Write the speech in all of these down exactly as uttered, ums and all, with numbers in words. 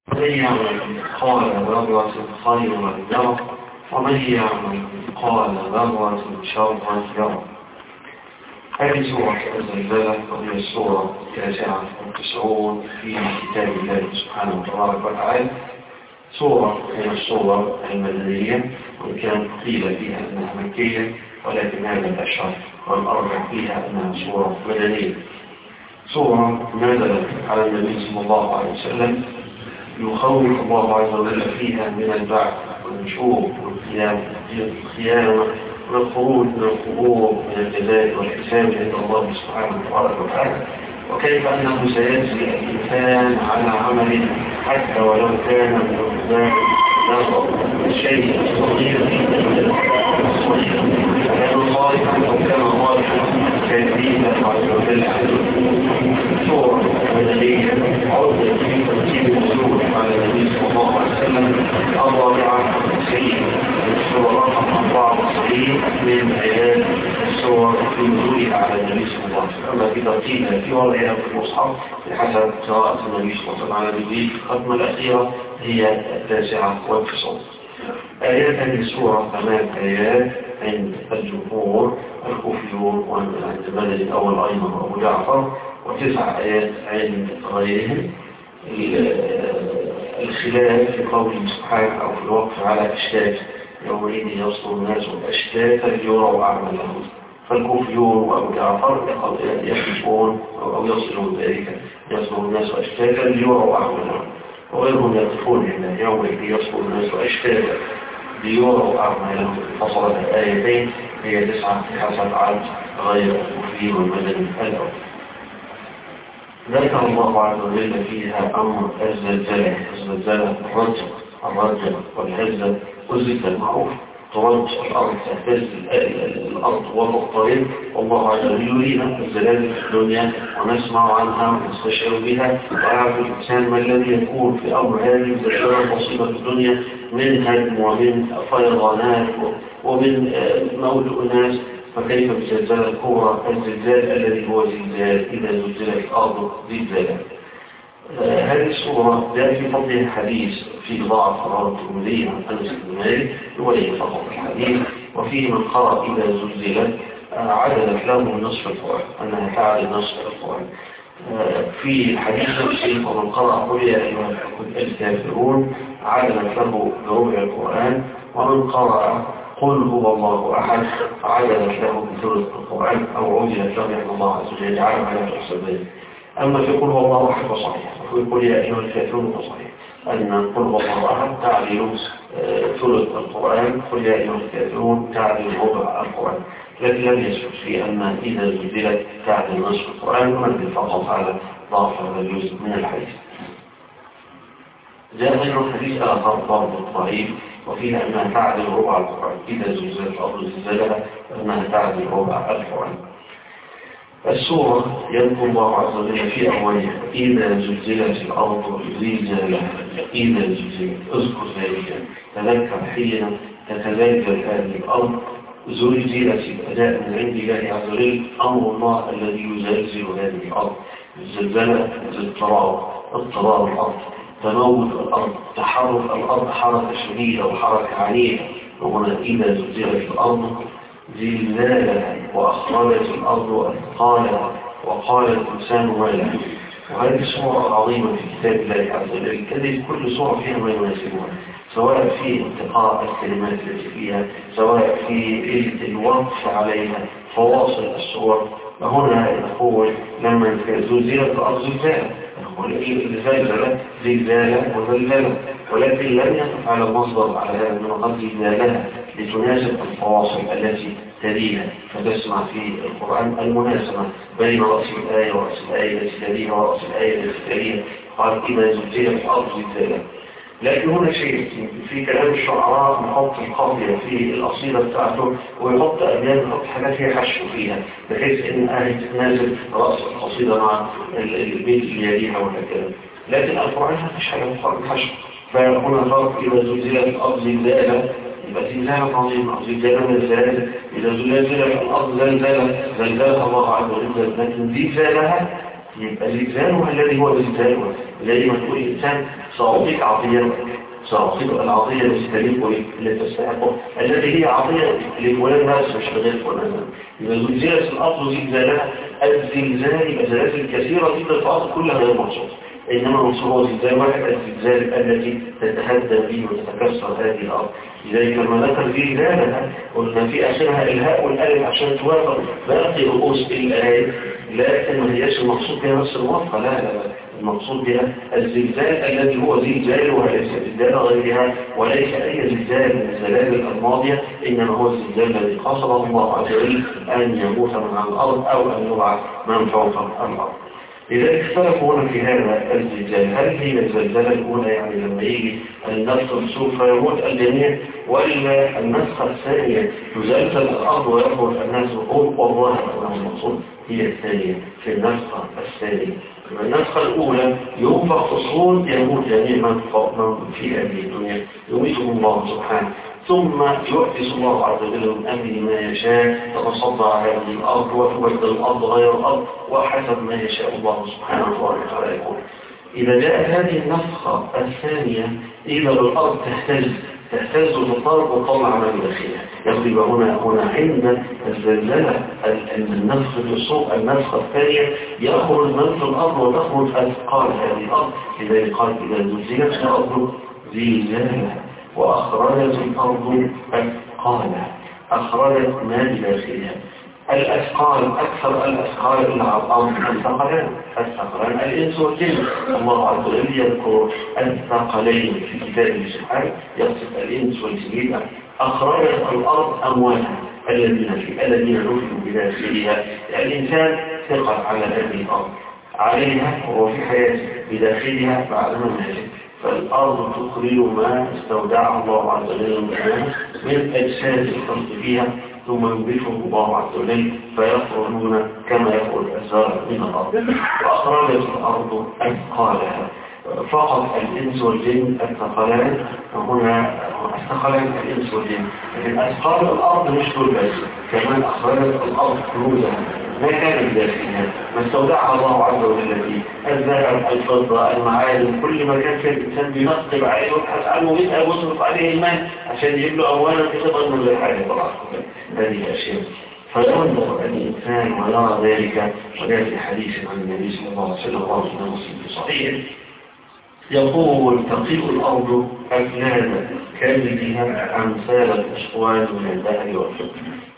ومن يعمل مثقال ذرة خيرا يره ومن يعمل مثقال ذرة شرا يره. هذه سورة الزلزلة وهي السورة التاسعة والتسعون في كتاب الله سبحانه وتبارك وتعالى. سورة من السور المدنية، وإن كان قيل فيها أنها مكية، ولكن هذا الأشهر والأرجح فيها أنها سورة مدنية. سورة نزلت على النبي صلى الله عليه وسلم يخوف الله عز وجل فيها من البعث والنشور والقيامة والخروج من القبور من الجزاء والحساب عند الله سبحانه وتعالى، وكيف أنه سيجزي الإنسان على عمله حتى ولو كان من الأرزاق الشيء الصغير الصغير كان صالحا أو كان صالحا كيفية عز وجل. سورة مدنية عرضت في ترتيب النزول على النبي صلى الله عليه وسلم الرابعة والتسعين، السورة رقم أربعة وتسعين من آيات السور في نزولها على النبي صلى الله عليه وسلم. أما في ترتيبها في وضعها في المصحف بحسب قراءة النبي صلى الله عليه وسلم على الختمة الأخيرة هي التاسعة والتسعون. آيات هذه السورة ثمان آيات عند الجمهور الكوفيون وعند بدل الأول أيضا وأبو جعفر، وتسع آيات عند غيرهم. الخلاف في قوله سبحانه أو في الوقف على أشتات، يومئذ يصدر الناس أشتاتا ليروا أعمالهم، فالكوفيون وأبو جعفر يخلفون أو يصلون ذلك يصدر الناس أشتاتا ليروا أعمالهم، وغيرهم يقفون هنا يومئذ يصدر الناس أشتاتا ليروا أعمالهم. فصلت الآيتين هي تسعة حسب عدد غير الكوفيين والمدني الأول. ذكر الله عز وجل فيها أمر الزلزلة. الزلزلة الرجل الرجل والهزة والزلزلة المعروف ترج الأرض تهتز الأرض وتضطرب، والله عز وجل يرينا الزلازل في الدنيا ونسمع عنها ونستشعر بها، ويعرف الإنسان ما الذي يكون في أمر هذه الزلزلة البسيطة في الدنيا من هدم ومن فيضانات ومن موت أناس، فكيف بالزلزال الكبرى الزلزال الذي هو زلزال إذا زلزلت الأرض زلزالا. آه هذه السورة جاء في فضلها حديث في ضعف رواه الترمذي عن أنس بن مالك يولي فقط الحديث، وفيه من قرأ إذا زلزلت آه عدلت له نصف القرآن، أنها تعدل نصف القرآن. آه في حديث نفسه ومن قرأ قل يا أيها الكافرون عدلت له بربع القرآن، ومن قرأ قل هو الله أحد عدلت له بثلث القرآن أو عدلت له يعني الله عز وجل يجعله على الحسابين. أما في قل هو الله أحد فصحيح، وفي قل يا أيها الكافرون فصحيح أن قل هو الله أحد تعدل ثلث القرآن، قل يا أيها الكافرون تعدل ربع القرآن، لكن لم يثبت في أن إذا زلزلت تعدل نصف القرآن، ونبدل فقط على ضعف هذا الجزء من الحديث. جاء غير حديث آخر ضرب ضعيف وفيها أنها تعدل ربع القرآن، إذا زلزلت الأرض زلزالها أنها تعدل ربع القرآن. السورة يذكر الله عز وجل في أولها إذا زلزلت الأرض زلزالها، إذا زلزلت اذكر ذلك، تذكر حين تتزلزل هذه الأرض، زلزلت الأداء من عند الله عز وجل أمر الله الذي يزلزل هذه الأرض. الزلزلة اضطراب اضطراب الأرض، تنوط الأرض، تحرك الأرض حركة شديدة وحركة عنيفة. وهنا إذا زلزلت الأرض زلزالها وأخرجت الأرض أثقالها وقال الإنسان ما له. وهذه سورة عظيمة في كتاب الله عز وجل، كذلك كل سورة فيها ما يناسبها، سواء في انتقاء الكلمات التي فيها، سواء في الوقف عليها، فواصل السور. وهنا نقول لما زلزلت الأرض زلزالها، الزلزلة زلزالة وزلزلة، ولكن لم يقف على المصدر على هذا من قد زلزالها لتناسب الفواصل التي تليها، فتسمع في القرآن المناسبة بين رأس الآية ورأس الآية التي تليها ورأس الآية التي تليها، قال إذا زلزلت الأرض زلزالها. لكن هنا شيء في كلام الشعراء نحط القافية في الأصيلة بتاعته ويحط أبيات يحط حاجات هي حشو فيها، بحيث إن آية تناسب رأس القصيدة مع البيت اللي يليها وهكذا. لكن القرآن ما فيش حاجة حشو، فهنا فرق إذا زلزلت الأرض زلزالها يبقى زلزالة عظيمة، زلزالة زلزالة. إذا زلزلت الأرض زلزالة زلزالها الله عز وجل، لكن زلزالها يبقى الزلزال الذي هو الزلزال زي ما تقول الإنسان سأعطيك عطية، سأعطيك العطية التي تليق التي تستحقه التي هي عطية لفلان بس مش لغير فلان. إذا زلزلت الأرض زلزالها الزلزال يبقى زلازل كثيرة جدا في الأرض كلها غير مقصود، إنما المقصود هو زلزال واحد الزلزال التي تتهدى فيه وتتكسر هذه الأرض. لذلك لما ذكر زلزالها قلنا في آخرها الهاء والألف عشان توافق باقي رؤوس الآية، لكن ما هياش المقصود بها نفس الموافقة، لا لا لا، المقصود بها الزلزال الذي هو زلزال وليس زلزال غيرها وليس أي زلزال من الزلازل الماضية، إنما هو الزلزال الذي قصده الله عز وجل أن يموت من على الأرض أو أن يبعث من فوق الأرض. لذلك اختلفوا هنا في هذا الزلزال، هل هي الزلزال الأولى يعني لما يجي النفخ سوف يموت الجميع، وإلا النفخة الثانية تزلزل الأرض ويخرج الناس بقول والله أنه المقصود هي الثانية في النفخة الثانية. النفخة الأولى ينفخ أصول يموت جميع من في هذه الدنيا يميتهم الله سبحانه، ثم يؤتس الله عز وجل من أمره ما يشاء فتصدع هذه الأرض وتبدل الأرض غير الأرض وحسب ما يشاء الله سبحانه وتعالى يقول. إذا جاءت هذه النفخة الثانية إذا الأرض تهتز تهتز وتضطرب وتطلع ما بداخلها، يبقى هنا هنا عند الزلزلة النفخ الصوت النفخة الثانية يخرج من في الأرض وتخرج أثقال هذه الأرض. لذلك قال إذا زلزلت الأرض زلزالها وأخرجت الأرض أثقالها، أخرجت ما بداخلها. الأثقال أكثر الأثقال إلى الأرض الثقلان، الثقلان الإنس والجن. الله عز وجل يذكر الثقلين في كتابه سبحانه يصف الإنس والجن. أخرجت الأرض أموالها الذين في الذين نفذوا بداخلها. الإنسان ثقل على هذه الأرض عليها وهو في حياته بداخلها بعد ما مات، فالأرض تخرج ما استودعه الله عز وجل من أجساد الخلق فيها ثم ينبتهم الله عز وجل فيخرجون كما يخرج الزرع من الأرض. وأخرجت الأرض أثقالها. فقط الإنس والجن الثقلان هنا الثقلان الإنس والجن، لكن أثقال الأرض مش كل بس، كمان أخرجت الأرض كنوزها ما كان بداخلها ما استودعها الله عز وجل فيه، الذهب الفضة المعادن كل ما كان فيه الإنسان بينقب عليه ويبحث عنه ويسأل ويصرف عليه المال عشان يجيب له أموالا تقدر من غير حاجة طبعا هذه الأشياء. فينظر الإنسان ويرى ذلك، وجاء في حديث عن النبي صلى الله عليه وسلم وعن مسلم في صحيح يقول تقيء الأرض أفلادا كان فيها أمثال الأسوان من الذهب والفضة.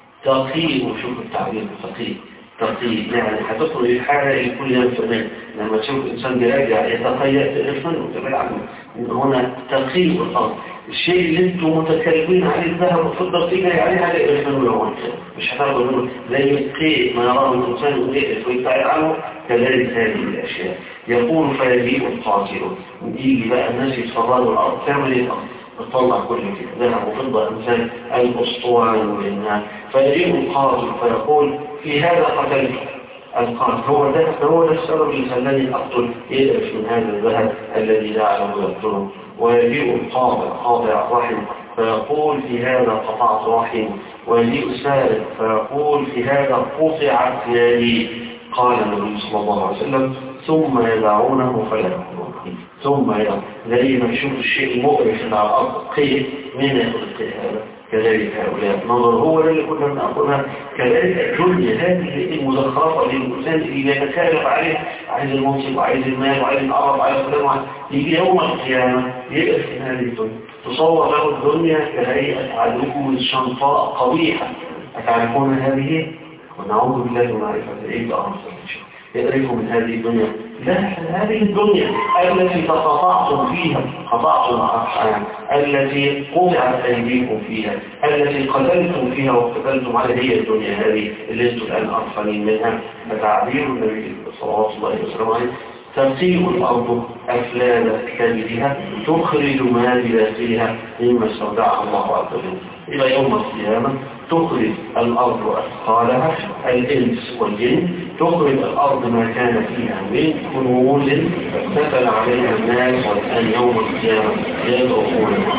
تقيء شوف التعبير تقيء تقيء يعني هتخرج الحاجة لكل يوم فمن لما تشوف إنسان بيراجع يتقيأ تقفل وتبعد عنه. هنا تقيء الأرض الشيء اللي انتم متكلمين عليه الذهب والفضة فيها يعني هذا يقفل يوم مش هتاخدوا منه زي القيء ما يراه الإنسان ويقف ويبتعد عنه كذلك هذه الأشياء. يقول فيجيء القاتل يجي بقى الناس يتفرجوا الأرض تعمل ايه الأرض تطلع كل كده ذهب وفضة أمثال الأسطوان والإنهاء. فيجيء القاتل فيقول في هذا قتلت القاتل هو ده هو ده السبب اللي خلاني أقتل يدرس من هذا الذهب الذي جعله يقتله. ويجيء القاطع قاطع رحم فيقول في هذا قطعت رحم. ويجيء سارق فيقول في هذا قطعت يدي. قال النبي صلى الله عليه وسلم ثم يدعونه فلا يأخذون ثم يدعون زي ما يشوف الشيء المؤرخ على الأرض قيد من يأخذ القيد هذا كذلك هؤلاء نظر هو اللي كنا نأخذها. كذلك الدنيا هذه المزخرفة للإنسان اللي يتكالب عليه عايز المنصب وعايز المال وعايز العرب وعايز الكلام يجي يوم القيامة يقف في هذه الدنيا تصور له الدنيا كهيئة عدو شنطاء قبيحة أتعرفون هذه ونعوذ بالله من معرفة ايه بأمر يقرفوا من هذه الدنيا. لا هذه الدنيا التي تقطعتم فيها قطعتم الأرحام التي قطعت أيديكم فيها التي قتلتم فيها وقتلتم على هي الدنيا هذه اللي انتم الآن أرخلين منها. فتعبير النبي صلى الله عليه وسلم تقيء الأرض أفلاد كبدها تخرج ما بداخلها مما استودعها الله عز وجل. إلى يوم القيامة تخرج الأرض أثقالها الإنس والجن تخرج الأرض ما كان فيها من كنوز فتل عليها الناس والآن يوم القيامة يدعون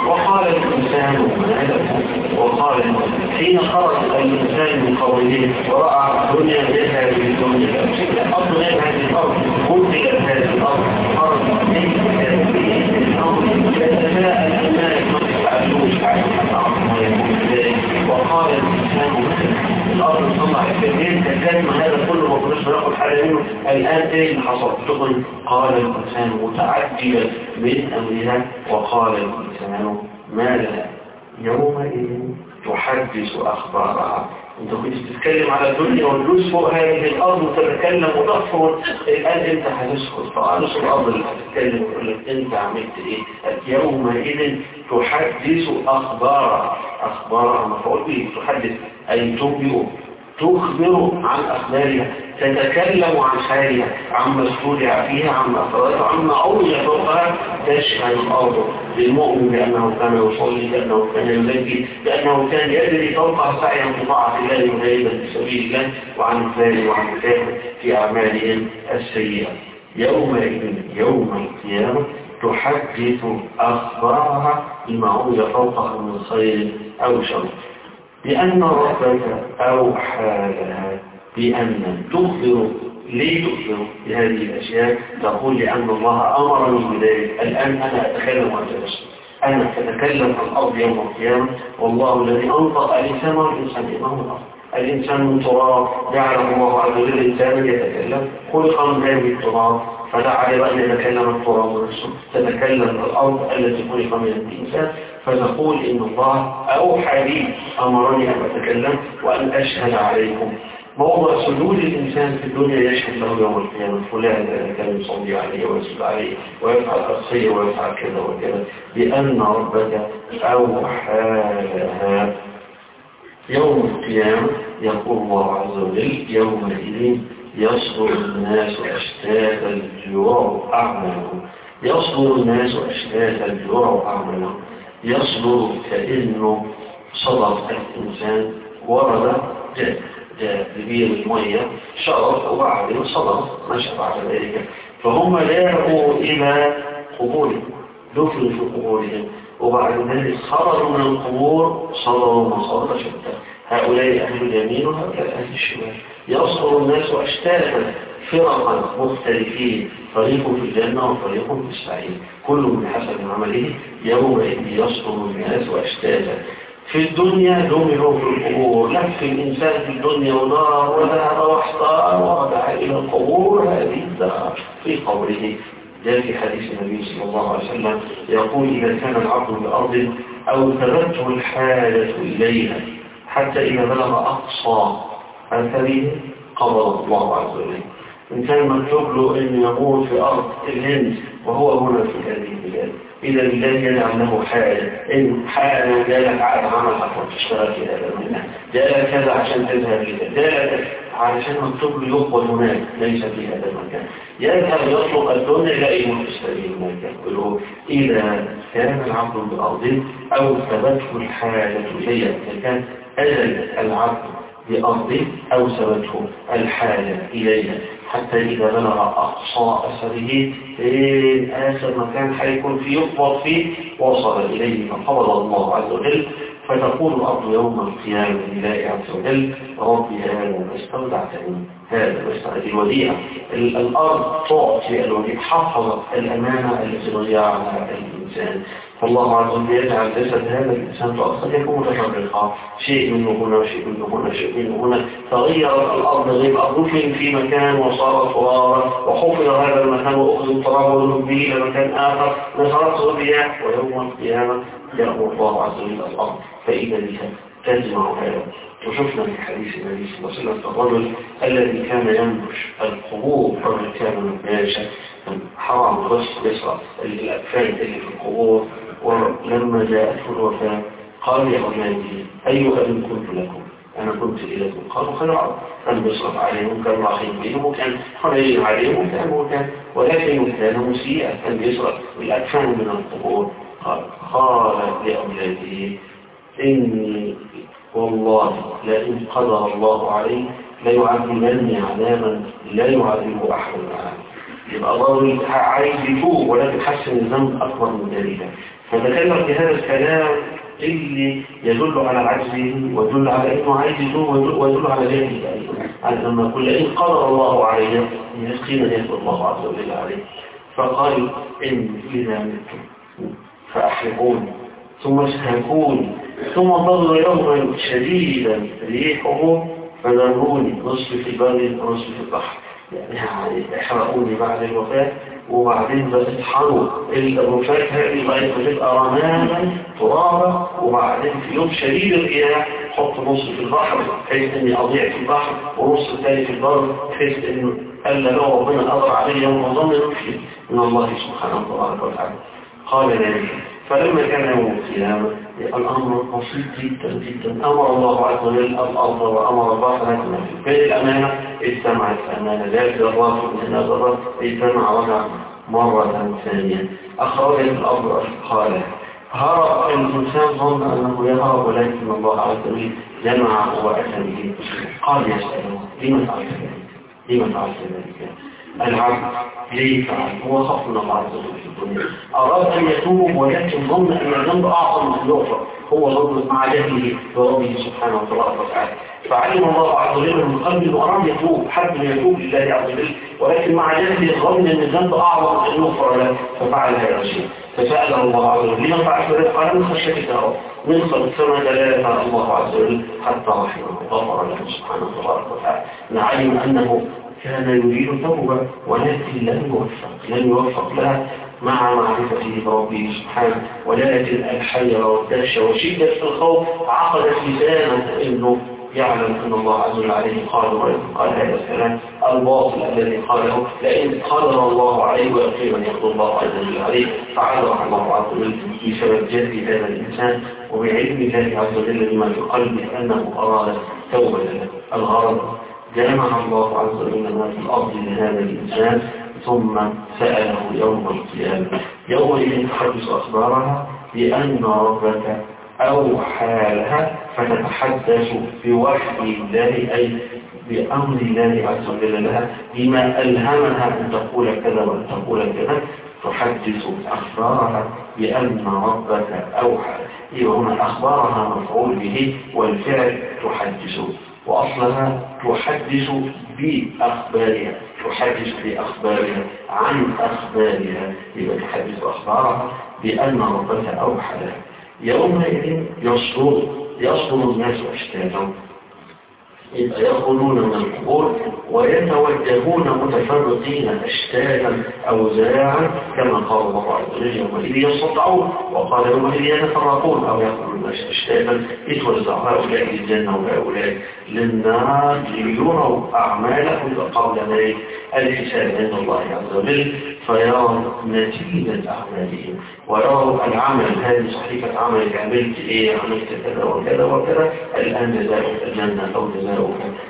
وقال الإنسان ما له وقال حين خرج الإنسان من قوله ورأى الدنيا لها بالدنيا الأرض لها هذه الأرض منتجت هذه الأرض خرج من هذه الأرض فتساءل الناس ما يفعلون وقال الإنسان الأرض طلع الكثير كان هذا كله ما كناش بناخد حاجة منه الآن ايه اللي حصل تقول قال الإنسان متعجبا من أمرها وقال الإنسان ما لها يومئذ تحدث أخبارها. انت كنت بتتكلم على الدنيا والجلوس فوق هذه الأرض وتتكلم وتغفر الآن انت هتسكت فأنصر الأرض اللي هتتكلم وتقول لك انت عملت ايه يومئذ تحدث أخبارها أخبارها مفعول به تحدث أي تنبئ تخبر عن أخبارها تتكلم عن حالها عما استودع فيها عما أفرادها عما أولي فوقها تشهد الأرض للمؤمن بأنه كان يصلي بأنه كان يزكي بأنه كان يجري فوقها سعيا في طاعة الله وجاهدا في سبيل الله وعن الثاني وعن الكافر في أعمالهم السيئة. يومئذ يوم القيامة تحدث أخبارها بما أولي فوقها من خير أو شر بأن ربك أوحى لها بأن تخبر ليه تخبر بهذه الأشياء تقول لأن الله أمرني بذلك الآن أنا أتكلم عن ذلك أنا أتكلم عن الأرض يوم القيامة والله الذي أنطق الإنسان والإنسان إمام الأرض الإنسان من تراب جعله الله عز وجل الإنسان يتكلم خلق من هذه التراب فدعا لأن يتكلم التراب نفسه تتكلم الأرض التي خلق من الإنسان فتقول إن الله أوحى لي أمرني أن أتكلم وأن أشهد عليكم. موضع سجود الإنسان في الدنيا يشهد له يوم القيامة فلان كان يصلي عليه ويسجد عليه ويفعل الخير ويفعل كذا وكذا بأن ربك أوحى لها. يوم القيامة يقول الله عز وجل يومئذ يصدر الناس أشتاتا ليروا أعمالهم يصدر الناس أشتاتا ليروا أعمالهم يصدر كأنه صدر الإنسان ورد جاء جاء ببير المية شرف وبعدين صدر مشى بعد ذلك فهم جاءوا إلى قبورهم دفنوا في قبورهم وبعد ذلك خرجوا من القبور صدروا مصادر شتى هؤلاء أهل اليمين وهؤلاء أهل الشمال يصدر الناس أشتاتا فرقا مختلفين فريق في الجنة وفريق في السعير كل من حسب عمله يومئذ يصدر الناس أشتاتا. في الدنيا دمروا في القبور لف الإنسان في الدنيا ونار وذهب واحتار ورجع إلى القبور هذه الدار في قبره. جاء في حديث النبي صلى الله عليه وسلم يقول إذا كان العبد بأرض أو ثبته الحاجة إليها حتى إذا بلغ أقصى أثره قبض الله عز وجل. إن كان مكتوب له أن يموت في أرض الهند وهو هنا في هذه البلاد إذا بالله يجعل له حاجة إن حاجة جالك عقد عمل حتى تشتغل في هذا المكان جالك كذا عشان تذهب لذا جالك علشان مكتوب له يقبل هناك ليس في هذا المكان يذهب يطلق الدنيا يلاقي مستقيم المكان يقول إذا كان العبد بأرض أو ثبته الحاجة إليها إذا كان أجل العبد بأرض أو ثبته الحاجة إليها حتى إذا بلغ أقصى أثره آخر مكان حيكون فيه يقبض فيه وصل إليه فقبض الله عز وجل فتقول الأرض يوم القيامة لله عز وجل ربي هذا ما استودعتني هذا ما الوديعة الأرض تعطي الوديعة حفظت الأمانة التي ضيعها الإنسان فالله عز وجل يجعل جسد هذا الإنسان قد يكون متفرقا شيء منه هنا وشيء منه هنا شيء منه هنا تغيرت الأرض غير أرضفين في مكان وصارت ترابا وحفظ هذا المكان وأخذ التراب ونهب به إلى مكان آخر نزرته الرياح ويوم القيامة يأمر الله عز وجل الأرض فإذا بها تجمع هذا. وشفنا في حديث النبي صلى الله عليه وسلم الرجل الذي كان ينبش القبور رجل كان ماشى حرام غسل يسرى الأكفان اللي في القبور ولما جاءته الوفاة قال يا أولادي أي أب كنت لكم أنا كنت إليكم قالوا خير كان بيصرف عليهم كان رحيم بهم وكان حنين عليهم وكان وكان ولكن كان مسيئا كان بيصرف الأكفان من القبور قال قال لأولادي إني والله لئن قدر الله عليه لا يعذبني عذابا لا يعذب أحد معه يبقى ضروري عايز يتوب ولكن حس ان الذنب اكبر من ذلك، فتكلم في هذا الكلام اللي يدل على عجزه ويدل على انه عايز يتوب ويدل على ذلك ايضا، على لما يقول ان قدر الله عليه يسقينا يسقي الله عز وجل عليه. فقال ان اذا متم فاحرقوني ثم اشهكوني ثم ظل يوما شديدا ريحه فذروني نصف في البر ونصف في البحر، يعني احرقوني بعد الوفاة وبعدين بتطحنوا الرفات هذه لغاية ما تبقى رماما ترابا، وبعدين في يوم شديد الرياح حط نص في البحر بحيث اني اضيع في البحر ونص الثاني في البر بحيث انه الا لو ربنا قدر عليه يوم الظن يمشي من الله سبحانه وتعالى. قال ذلك فلما كان يوم القيامة الأمر بسيط جدا جدا، أمر الله عز وجل الأرض وأمر البحر كما في بين الأمانة اجتمعت الأمانة ذات ذرات من ذرات اجتمع رجع مرة ثانية أخرجت الأرض أثقالها هرب الإنسان ظن أنه يهرب ولكن الله عز وجل جمع وأتى به. قال يسأله لما فعلت ذلك؟ لما فعلت ذلك؟ العبد ليه فعل؟ هو خاف من الله عز وجل في الدنيا، أراد أن يتوب ولكن ظن أن الذنب أعظم من اليغفر، هو ظن مع جهله بربه سبحانه وتعالى، فعلم الله عز وجل من قلبه أنه أراد يتوب، حب أن يتوب لله عز وجل، ولكن مع جهله ظن أن الذنب أعظم من اليغفر له ففعل هذا الشيء. فسأله الله عز وجل لما فعلت ذلك؟ قال من خشيتك يا رب، من السماء لا يفعل الله عز وجل حتى رحمه غفر له سبحانه وتعالى. نعلم أنه كان يريد توبة ولكن لم يوفق لم يوفق لها مع معرفته بربه سبحانه، ولكن الحيرة والدهشة وشدة الخوف عقدت لسانه انه يعلم ان الله عز وجل عليه قال قال هذا الكلام الباطل الذي قاله لئن قدر الله عليه ويقينا يقول الله عز وجل عليه، فعذر الله عز وجل بسبب جهل هذا الانسان وبعلم الله عز وجل بما في قلبه انه اراد توبة الغرض. جمع الله عز وجل ما في الأرض لهذا الإنسان ثم سأله يوم القيامة يومئذ تحدث أخبارها بأن ربك أوحى لها فتتحدث بوحي الله أي بأمر الله عز وجل لها بما ألهمها أن تقول كذا وأن تقول كذا، تحدث أخبارها بأن ربك أوحى. هنا أخبارها مفعول به والفعل تحدث، وأصلها تحدث بأخبارها تحدث بأخبارها عن أخبارها، يبقى تحدث أخبارها بأن ربك أوحى لها. يومئذ يصدر يصدر الناس أشتاتا، يبقى يخرجون من القبور ويتوجهون متفرقين أشتاتا أوزاعا كما قال الله عز وجل يومئذ يصدعون، وقال يومئذ يتفرقون أو يخرجون أشتاتا يتوزع هؤلاء للجنة وهؤلاء للنار ليروا أعمالهم قبل ذلك الحساب عند الله عز وجل، فيروا نتيجة أعمالهم ويروا العمل هذه صحيفة عملك عملت إيه عملت كذا وكذا وكذا الآن جزاؤك الجنة أو جزاؤك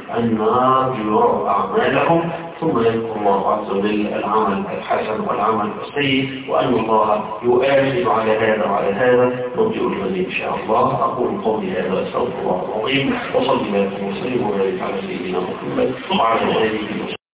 النار يروا أعمالهم، ثم يذكر الله عز وجل العمل الحسن والعمل السيء وأن الله يؤاخذ على هذا وعلى هذا. نرجو المزيد إن شاء الله. أقول قولي هذا وأستغفر الله العظيم وصلي الله وسلم وبارك على سيدنا محمد وعلى آله وصحبه.